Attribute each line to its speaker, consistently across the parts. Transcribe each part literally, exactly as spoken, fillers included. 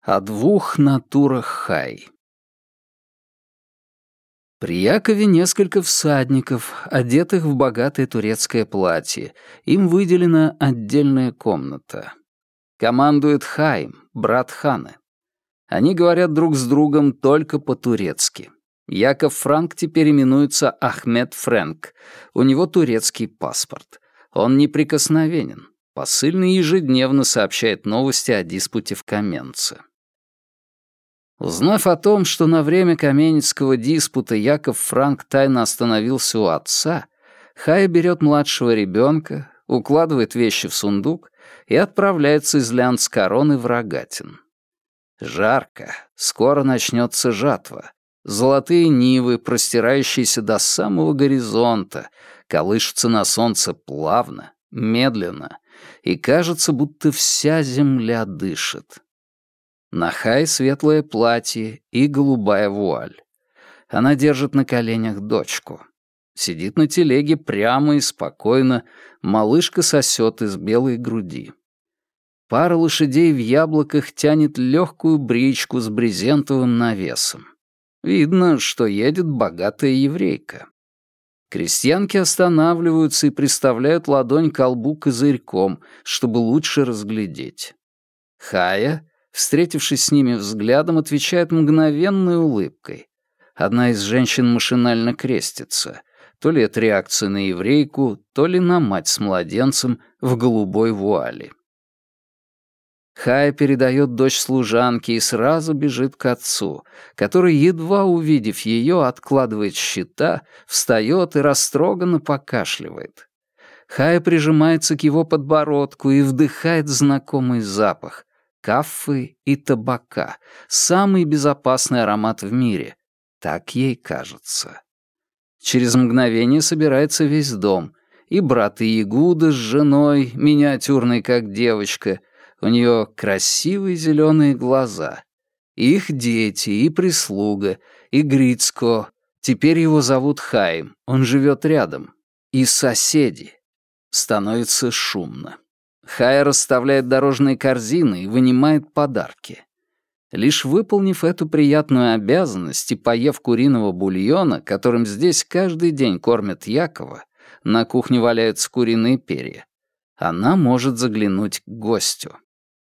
Speaker 1: О двух натурах Хай. При Якове несколько всадников, одетых в богатое турецкое платье. Им выделена отдельная комната. Командует Хайм, брат хана. Они говорят друг с другом только по-турецки. Яков Франк теперь именуется Ахмед Фрэнк. У него турецкий паспорт. Он неприкосновенен. Посыльный ежедневно сообщает новости о диспуте в Каменце. Узнав о том, что на время каменецкого диспута Яков Франк тайно остановился у отца, Хая берет младшего ребенка, укладывает вещи в сундук и отправляется из Ляндскороны в Рогатин. Жарко, скоро начнется жатва. Золотые нивы, простирающиеся до самого горизонта, колышутся на солнце плавно, медленно, и кажется, будто вся земля дышит. На Хай светлое платье и голубая вуаль. Она держит на коленях дочку. Сидит на телеге прямо и спокойно, малышка сосет из белой груди. Пара лошадей в яблоках тянет легкую бричку с брезентовым навесом. Видно, что едет богатая еврейка. Крестьянки останавливаются и приставляют ладонь к колбу козырьком, чтобы лучше разглядеть. Хая, встретившись с ними взглядом, отвечает мгновенной улыбкой. Одна из женщин машинально крестится. То ли это реакция на еврейку, то ли на мать с младенцем в голубой вуале. Хая передает дочь служанке и сразу бежит к отцу, который, едва увидев ее, откладывает щита, встает и растроганно покашливает. Хая прижимается к его подбородку и вдыхает знакомый запах — кафы и табака, самый безопасный аромат в мире. Так ей кажется. Через мгновение собирается весь дом. И брат Иегуда с женой, миниатюрной как девочка. У нее красивые зеленые глаза. Их дети и прислуга, и Грицко. Теперь его зовут Хайм, он живет рядом. И соседи. Становится шумно. Хая расставляет дорожные корзины и вынимает подарки. Лишь выполнив эту приятную обязанность и поев куриного бульона, которым здесь каждый день кормят Якова, на кухне валяются куриные перья, она может заглянуть к гостю.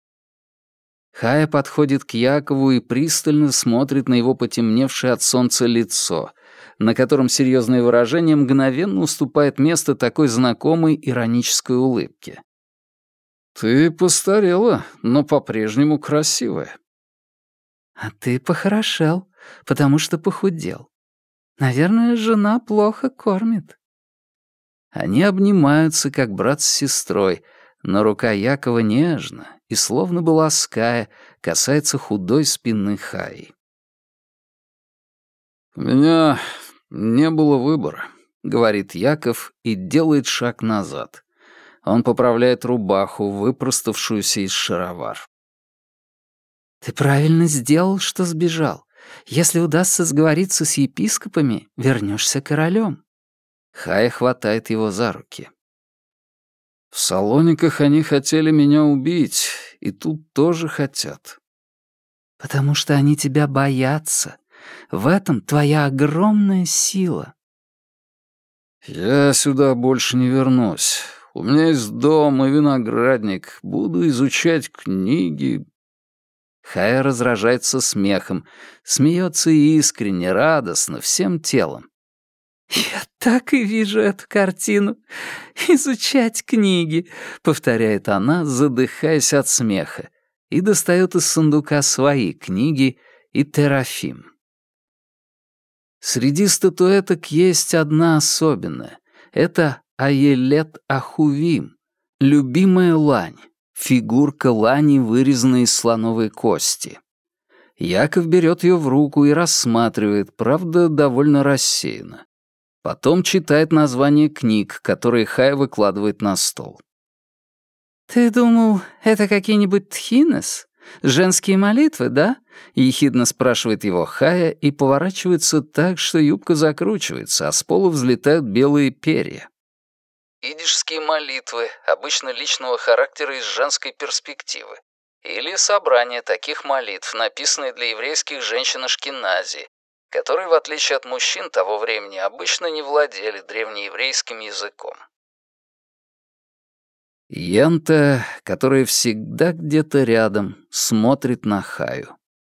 Speaker 1: Хая подходит к Якову и пристально смотрит на его потемневшее от солнца лицо, на котором серьезное выражение мгновенно уступает место такой знакомой иронической улыбке. «Ты постарела, но по-прежнему красивая».
Speaker 2: «А ты похорошел, потому что похудел. Наверное, жена плохо кормит».
Speaker 1: Они обнимаются, как брат с сестрой, но рука Якова нежно и, словно бы лаская, касается худой спины Хаи. «У меня не было выбора», — говорит Яков и делает шаг назад. Он поправляет рубаху, выпроставшуюся из шаровар.
Speaker 2: «Ты правильно сделал, что сбежал. Если удастся сговориться с епископами, вернешься королем».
Speaker 1: Хая хватает его за руки. «В Салониках они хотели меня убить, и тут тоже хотят».
Speaker 2: «Потому что они тебя боятся. В этом твоя огромная сила».
Speaker 1: «Я сюда больше не вернусь. У меня есть дом и виноградник. Буду изучать книги». Хая разражается смехом, смеется искренне, радостно, всем телом.
Speaker 2: «Я так и вижу эту картину. Изучать книги», — повторяет она, задыхаясь от смеха, и достает из сундука свои книги и терафим.
Speaker 1: Среди статуэток есть одна особенная. Это Аелет Ахувим, любимая лань. Фигурка лани, вырезанная из слоновой кости. Яков берет ее в руку и рассматривает, правда, довольно рассеянно. Потом читает названия книг, которые Хая выкладывает на стол.
Speaker 2: «Ты думал, это какие-нибудь тхинес? Женские молитвы, да?» — ехидно спрашивает его Хая и поворачивается так, что юбка закручивается, а с пола взлетают белые перья. Идишские молитвы, обычно личного характера из женской перспективы.
Speaker 1: или собрание таких молитв, написанные для еврейских женщин Ашкенази, которые, в отличие от мужчин того времени, обычно не владели древнееврейским языком. Йента, которая всегда где-то рядом, смотрит на Хаю.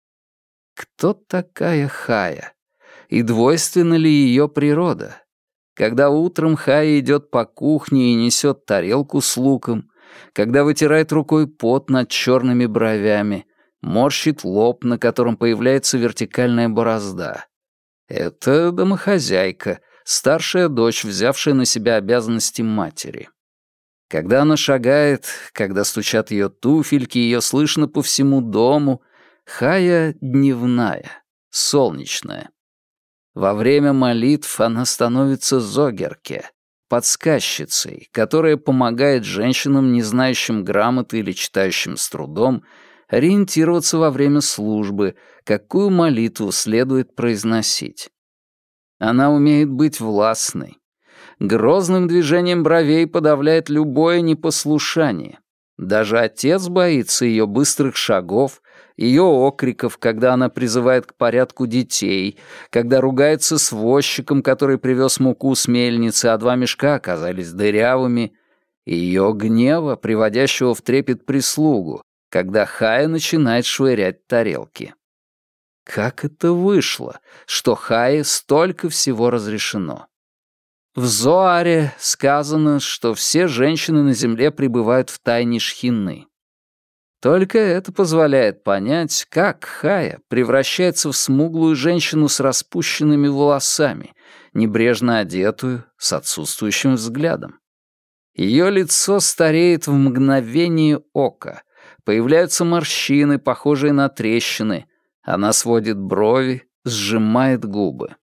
Speaker 1: Кто такая Хая? И двойственна ли ее природа? Когда утром Хая идет по кухне и несет тарелку с луком, когда вытирает рукой пот над черными бровями, морщит лоб, на котором появляется вертикальная борозда. Это домохозяйка, старшая дочь, взявшая на себя обязанности матери. Когда она шагает, когда стучат ее туфельки, ее слышно по всему дому, Хая дневная, солнечная. Во время молитв она становится зогерке, подсказчицей, которая помогает женщинам, не знающим грамоты или читающим с трудом, ориентироваться во время службы, какую молитву следует произносить. Она умеет быть властной. Грозным движением бровей подавляет любое непослушание. Даже отец боится ее быстрых шагов, ее окриков, когда она призывает к порядку детей, когда ругается с возчиком, который привез муку с мельницы, а два мешка оказались дырявыми, и ее гнева, приводящего в трепет прислугу, когда Хая начинает швырять тарелки. Как это вышло, что Хае столько всего разрешено? В Зоаре сказано, что все женщины на земле пребывают в тайне шхины. Только это позволяет понять, как Хая превращается в смуглую женщину с распущенными волосами, небрежно одетую, с отсутствующим взглядом. Ее лицо стареет в мгновение ока, появляются морщины, похожие на трещины, она сводит брови, сжимает губы.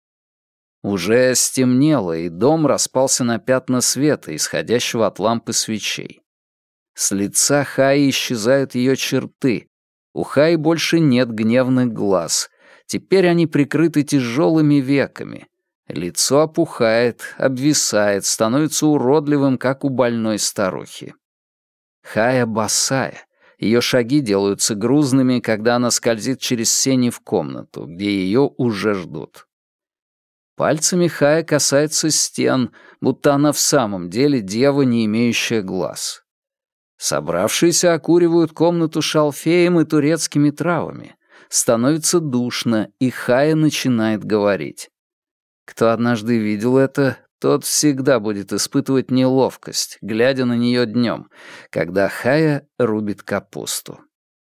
Speaker 1: Уже стемнело, и дом распался на пятна света, исходящего от лампы свечей. С лица Хаи исчезают ее черты. У Хаи больше нет гневных глаз. Теперь они прикрыты тяжелыми веками. Лицо опухает, обвисает, становится уродливым, как у больной старухи. Хая босая. Ее шаги делаются грузными, когда она скользит через сени в комнату, где ее уже ждут. Пальцами Хая касается стен, будто она в самом деле дева, не имеющая глаз. Собравшиеся окуривают комнату шалфеем и турецкими травами. Становится душно, и Хая начинает говорить. Кто однажды видел это, тот всегда будет испытывать неловкость, глядя на нее днем, когда Хая рубит капусту.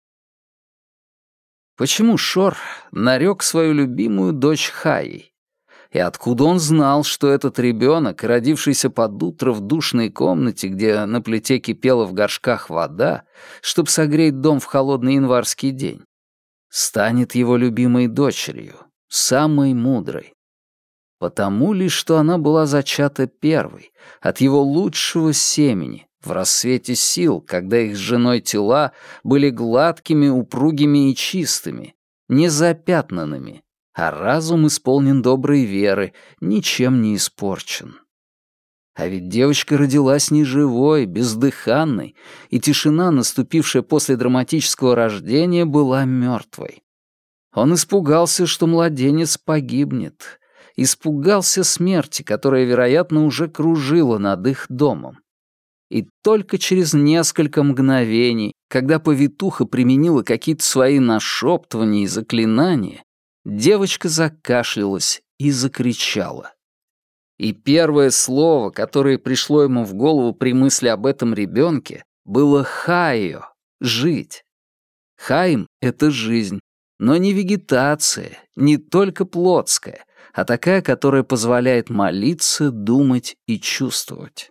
Speaker 1: Почему Шор нарек свою любимую дочь Хаей? И откуда он знал, что этот ребенок, родившийся под утро в душной комнате, где на плите кипела в горшках вода, чтобы согреть дом в холодный январский день, станет его любимой дочерью, самой мудрой? Потому ли, что она была зачата первой, от его лучшего семени, в рассвете сил, когда их с женой тела были гладкими, упругими и чистыми, незапятнанными, а разум исполнен доброй веры, ничем не испорчен. А ведь девочка родилась неживой, бездыханной, и тишина, наступившая после драматического рождения, была мертвой. Он испугался, что младенец погибнет, испугался смерти, которая, вероятно, уже кружила над их домом. И только через несколько мгновений, когда повитуха применила какие-то свои нашептывания и заклинания, девочка закашлялась и закричала. И первое слово, которое пришло ему в голову при мысли об этом ребенке, было «хайо» — «жить». Хайм — это жизнь, но не вегетация, не только плотская, а такая, которая позволяет молиться, думать и чувствовать.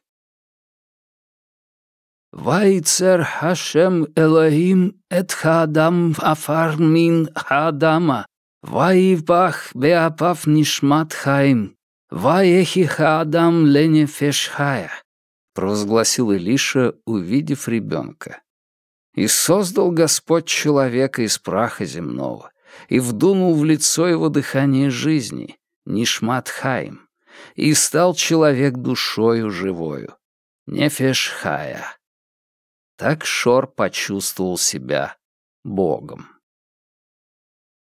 Speaker 1: «Вайцер Хашем Элохим эт хаадам афар мин хаадама, ваивбах беапав нишмат хаим, ваехи хаадам ленефеш хая», провозгласил Илиша, увидев ребенка. «И создал Господь человека из праха земного, и вдунул в лицо его дыхание жизни, нишмат хаим, и стал человек душою живою, нефеш хая». Так Шор почувствовал себя Богом.